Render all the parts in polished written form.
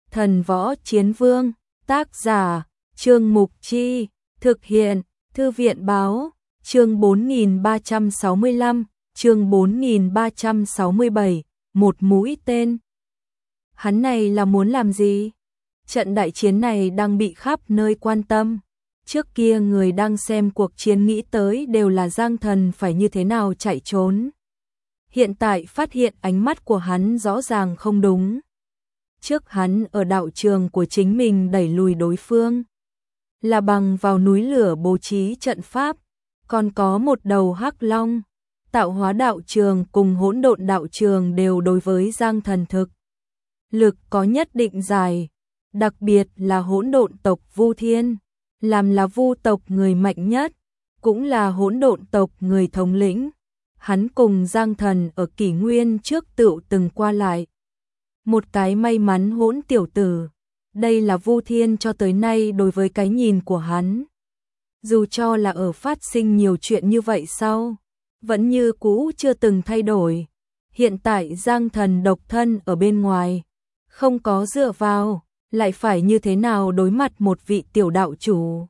Thần Võ Chiến Vương, tác giả, Trương Mục Chi, thực hiện, Thư viện Báo, chương 4365, chương 4367, một mũi tên. Hắn này là muốn làm gì? Trận đại chiến này đang bị khắp nơi quan tâm. Trước kia người đang xem cuộc chiến nghĩ tới đều là Giang Thần phải như thế nào chạy trốn. Hiện tại phát hiện ánh mắt của hắn rõ ràng không đúng. Trước hắn ở đạo trường của chính mình đẩy lùi đối phương, là bằng vào núi lửa bố trí trận pháp, còn có một đầu hắc long. Tạo hóa đạo trường cùng hỗn độn đạo trường đều đối với Giang Thần thực lực có nhất định giải, đặc biệt là hỗn độn tộc Vu Thiên, làm là Vu tộc người mạnh nhất, cũng là hỗn độn tộc người thống lĩnh. Hắn cùng Giang Thần ở kỷ nguyên trước tựu từng qua lại. Một cái may mắn hỗn tiểu tử, đây là Vu Thiên cho tới nay đối với cái nhìn của hắn. Dù cho là ở phát sinh nhiều chuyện như vậy sau, vẫn như cũ chưa từng thay đổi. Hiện tại Giang Thần độc thân ở bên ngoài, không có dựa vào, lại phải như thế nào đối mặt một vị tiểu đạo chủ.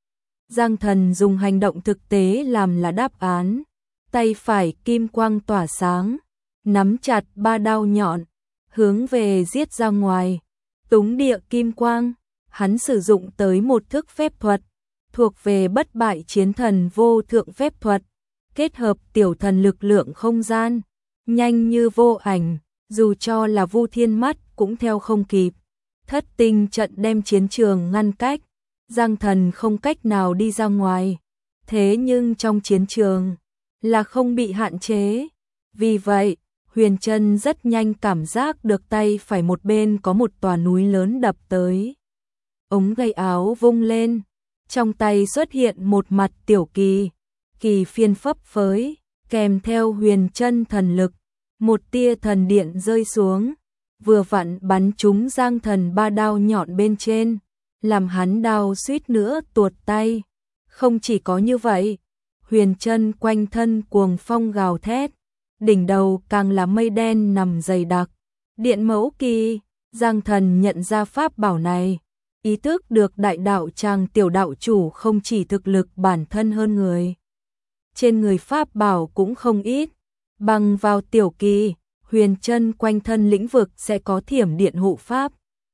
Giang Thần dùng hành động thực tế làm là đáp án, tay phải kim quang tỏa sáng, nắm chặt ba đao nhọn, hướng về giết ra ngoài. Túng địa kim quang, hắn sử dụng tới một thức phép thuật, thuộc về bất bại chiến thần vô thượng phép thuật, kết hợp tiểu thần lực lượng không gian, nhanh như vô ảnh, dù cho là Vu Thiên mắt cũng theo không kịp. Thất tinh trận đem chiến trường ngăn cách, Giang Thần không cách nào đi ra ngoài, thế nhưng trong chiến trường là không bị hạn chế. Vì vậy, Huyền Trân rất nhanh cảm giác được tay phải một bên có một tòa núi lớn đập tới. Ống tay áo vung lên, trong tay xuất hiện một mặt tiểu kỳ, kỳ phiên phấp phới, kèm theo Huyền Trân thần lực, một tia thần điện rơi xuống, vừa vặn bắn trúng Giang Thần ba đao nhọn bên trên, làm hắn đau suýt nữa tuột tay. Không chỉ có như vậy, Huyền Trân quanh thân cuồng phong gào thét, đỉnh đầu càng là mây đen nằm dày đặc. Điện mẫu kỳ, Giang Thần nhận ra pháp bảo này, ý thức được đại đạo tràng tiểu đạo chủ không chỉ thực lực bản thân hơn người, trên người pháp bảo cũng không ít. Bằng vào tiểu kỳ, Huyền Trân quanh thân lĩnh vực sẽ có thiểm điện hộ pháp,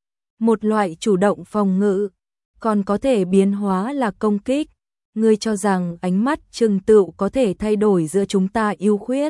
một loại chủ động phòng ngự, còn có thể biến hóa là công kích. Ngươi cho rằng ánh mắt trừng tựu có thể thay đổi giữa chúng ta ưu khuyết?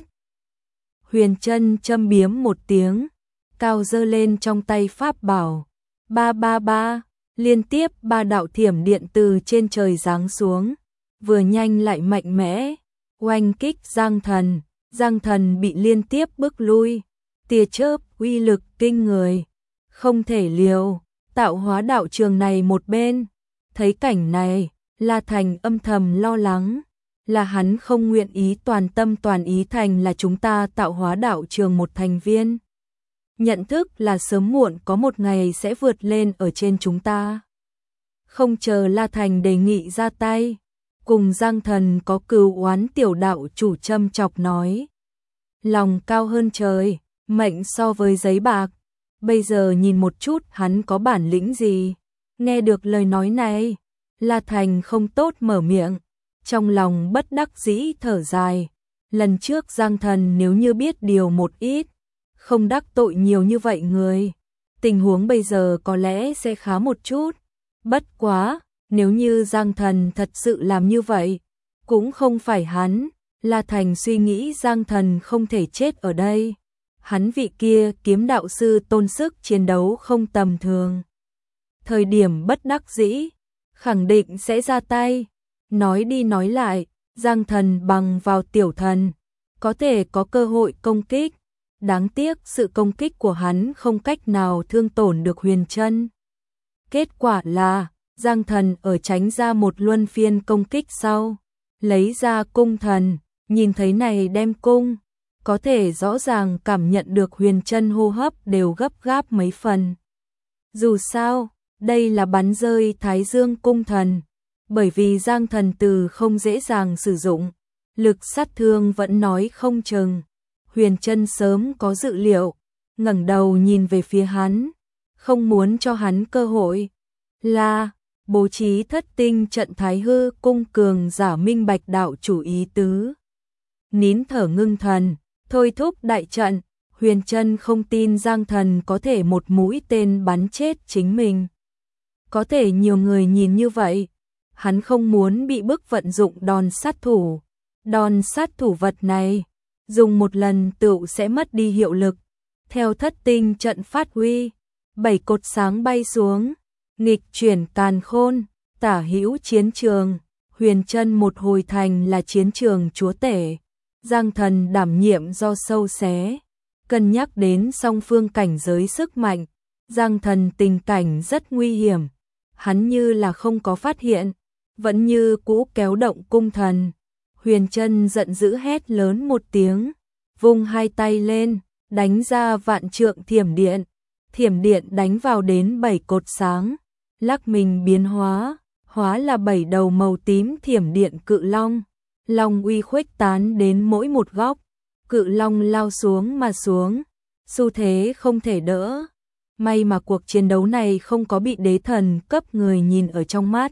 Huyền Trân châm biếm một tiếng, cao giơ lên trong tay pháp bảo. Ba ba ba, liên tiếp ba đạo thiểm điện từ trên trời giáng xuống, vừa nhanh lại mạnh mẽ, oanh kích Giang Thần. Giang Thần bị liên tiếp bước lui, tia chớp uy lực kinh người, không thể liều. Tạo hóa đạo trường này một bên, thấy cảnh này, La Thành âm thầm lo lắng, là hắn không nguyện ý toàn tâm toàn ý thành là chúng ta tạo hóa đạo trường một thành viên. Nhận thức là sớm muộn có một ngày sẽ vượt lên ở trên chúng ta. Không chờ La Thành đề nghị ra tay, cùng Giang Thần có cừu oán tiểu đạo chủ châm chọc nói. Lòng cao hơn trời, mệnh so với giấy bạc, bây giờ nhìn một chút hắn có bản lĩnh gì. Nghe được lời nói này, La Thành không tốt mở miệng, trong lòng bất đắc dĩ thở dài. Lần trước Giang Thần nếu như biết điều một ít, không đắc tội nhiều như vậy người, tình huống bây giờ có lẽ sẽ khá một chút. Bất quá, nếu như Giang Thần thật sự làm như vậy, cũng không phải hắn. La Thành suy nghĩ Giang Thần không thể chết ở đây. Hắn vị kia kiếm đạo sư tôn sức chiến đấu không tầm thường. Thời điểm bất đắc dĩ, khẳng định sẽ ra tay. Nói đi nói lại, Giang Thần bằng vào tiểu thần, có thể có cơ hội công kích. Đáng tiếc sự công kích của hắn không cách nào thương tổn được Huyền Trân. Kết quả là, Giang Thần ở tránh ra một luân phiên công kích sau, lấy ra cung thần, nhìn thấy này đem cung, có thể rõ ràng cảm nhận được Huyền Trân hô hấp đều gấp gáp mấy phần. Dù sao, đây là bắn rơi Thái Dương cung thần, bởi vì Giang Thần từ không dễ dàng sử dụng, lực sát thương vẫn nói không chừng. Huyền Trân sớm có dự liệu, ngẩng đầu nhìn về phía hắn, không muốn cho hắn cơ hội. Là bố trí thất tinh trận Thái Hư cung cường giả minh bạch đạo chủ ý tứ. Nín thở ngưng thần, thôi thúc đại trận, Huyền Trân không tin Giang Thần có thể một mũi tên bắn chết chính mình. Có thể nhiều người nhìn như vậy, hắn không muốn bị bức vận dụng đòn sát thủ. Đòn sát thủ vật này, dùng một lần tựu sẽ mất đi hiệu lực. Theo thất tinh trận phát huy, 7 cột sáng bay xuống, nghịch chuyển càn khôn, tả hữu chiến trường, Huyền Trân một hồi thành là chiến trường chúa tể. Giang Thần đảm nhiệm do sâu xé, cân nhắc đến song phương cảnh giới sức mạnh, Giang Thần tình cảnh rất nguy hiểm, hắn như là không có phát hiện, vẫn như cũ kéo động cung thần. Huyền Trân giận dữ hét lớn một tiếng, vung hai tay lên, đánh ra vạn trượng thiểm điện đánh vào đến 7 cột sáng, lắc mình biến hóa là 7 đầu màu tím thiểm điện cự long. Long uy khuếch tán đến mỗi một góc, cự long lao xuống mà xuống, xu thế không thể đỡ. May mà cuộc chiến đấu này không có bị đế thần cấp người nhìn ở trong mắt,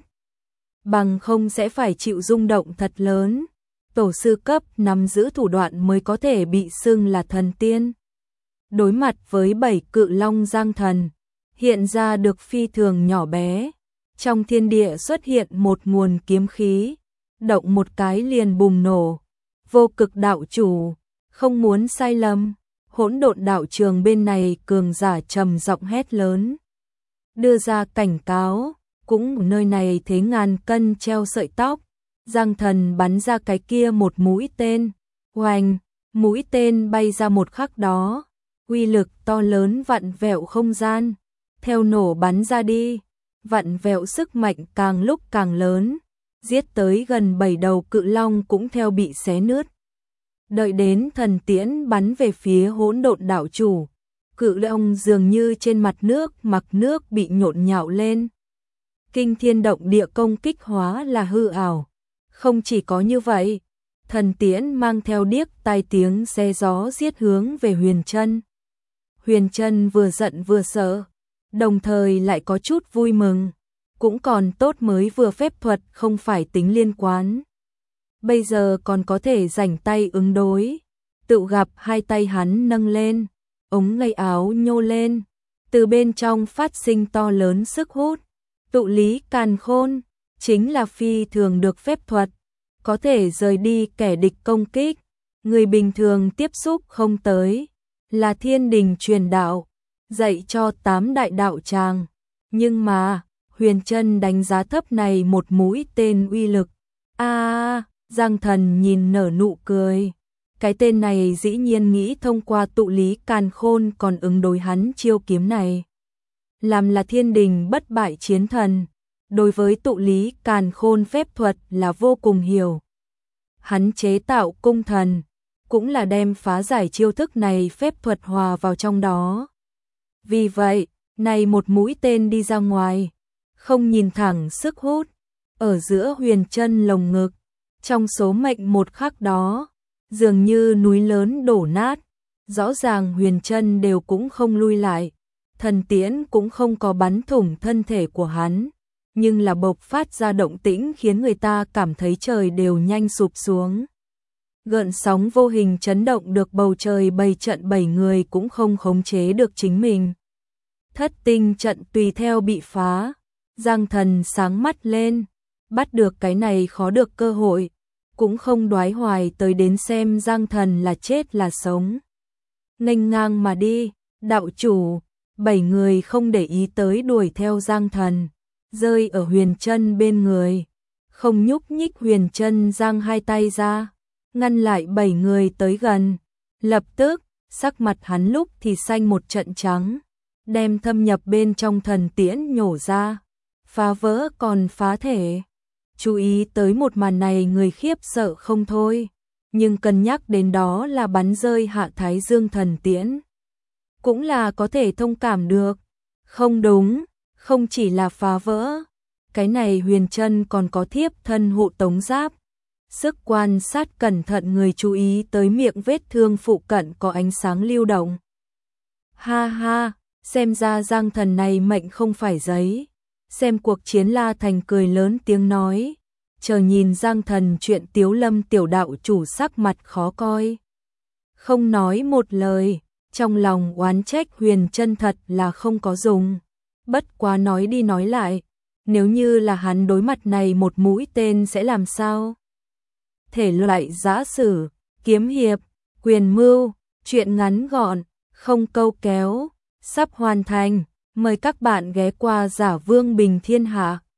bằng không sẽ phải chịu rung động thật lớn. Tổ sư cấp nắm giữ thủ đoạn mới có thể bị xưng là thần tiên. Đối mặt với 7 cự long Giang Thần, hiện ra được phi thường nhỏ bé. Trong thiên địa xuất hiện một nguồn kiếm khí, động một cái liền bùng nổ. Vô cực đạo chủ, không muốn sai lầm. Hỗn độn đạo trường bên này cường giả trầm giọng hét lớn, đưa ra cảnh cáo. Cũng nơi này thế ngàn cân treo sợi tóc. Giang Thần bắn ra cái kia một mũi tên, oanh, mũi tên bay ra một khắc đó, uy lực to lớn vặn vẹo không gian, theo nổ bắn ra đi, vặn vẹo sức mạnh càng lúc càng lớn, giết tới gần 7 đầu cự long cũng theo bị xé nứt. Đợi đến thần tiễn bắn về phía hỗn độn đạo chủ, cự long dường như trên mặt nước mặc nước bị nhộn nhạo lên. Kinh thiên động địa công kích hóa là hư ảo. Không chỉ có như vậy, thần tiễn mang theo điếc tai tiếng xe gió giết hướng về Huyền Trân. Huyền Trân vừa giận vừa sợ, đồng thời lại có chút vui mừng, cũng còn tốt mới vừa phép thuật không phải tính liên quan. Bây giờ còn có thể rảnh tay ứng đối. Tự gặp hai tay hắn nâng lên, ống tay áo nhô lên, từ bên trong phát sinh to lớn sức hút. Tụ lý càn khôn chính là phi thường được phép thuật, có thể rời đi kẻ địch công kích, người bình thường tiếp xúc không tới, là thiên đình truyền đạo, dạy cho 8 đại đạo tràng. Nhưng mà, Huyền Trân đánh giá thấp này một mũi tên uy lực. Giang Thần nhìn nở nụ cười. Cái tên này dĩ nhiên nghĩ thông qua tụ lý càn khôn còn ứng đối hắn chiêu kiếm này. Làm là thiên đình bất bại chiến thần, đối với tụ lý càn khôn phép thuật là vô cùng hiểu. Hắn chế tạo cung thần, cũng là đem phá giải chiêu thức này phép thuật hòa vào trong đó. Vì vậy, này một mũi tên đi ra ngoài, không nhìn thẳng sức hút, ở giữa Huyền Trân lồng ngực, trong số mệnh một khắc đó, dường như núi lớn đổ nát, rõ ràng Huyền Trân đều cũng không lui lại. Thần tiễn cũng không có bắn thủng thân thể của hắn, nhưng là bộc phát ra động tĩnh khiến người ta cảm thấy trời đều nhanh sụp xuống. Gợn sóng vô hình chấn động được bầu trời, bầy trận 7 người cũng không khống chế được chính mình. Thất tinh trận tùy theo bị phá, Giang Thần sáng mắt lên, bắt được cái này khó được cơ hội, cũng không đoái hoài tới đến xem Giang Thần là chết là sống. Nghênh ngang mà đi, đạo chủ. 7 người không để ý tới đuổi theo Giang Thần, rơi ở Huyền Trân bên người, không nhúc nhích. Huyền Trân giang hai tay ra, ngăn lại 7 người tới gần. Lập tức, sắc mặt hắn lúc thì xanh một trận trắng, đem thâm nhập bên trong thần tiễn nhổ ra, phá vỡ còn phá thể. Chú ý tới một màn này người khiếp sợ không thôi, nhưng cân nhắc đến đó là bắn rơi Hạ Thái Dương thần tiễn, cũng là có thể thông cảm được. Không đúng, không chỉ là phá vỡ, cái này Huyền Trân còn có thiếp thân hộ tống giáp. Sức quan sát cẩn thận người chú ý tới miệng vết thương phụ cận có ánh sáng lưu động. Ha ha, Xem ra Giang Thần này mệnh không phải giấy. Xem cuộc chiến La Thành cười lớn tiếng nói, chờ nhìn Giang Thần chuyện Tiếu Lâm tiểu đạo chủ sắc mặt khó coi. Không nói một lời, trong lòng oán trách Huyền Trân thật là không có dùng. Bất quá nói đi nói lại, nếu như là hắn đối mặt này một mũi tên sẽ làm sao? Thể loại giã sử, kiếm hiệp, quyền mưu, truyện ngắn gọn, không câu kéo, sắp hoàn thành. Mời các bạn ghé qua Giả Vương Bình Thiên Hạ.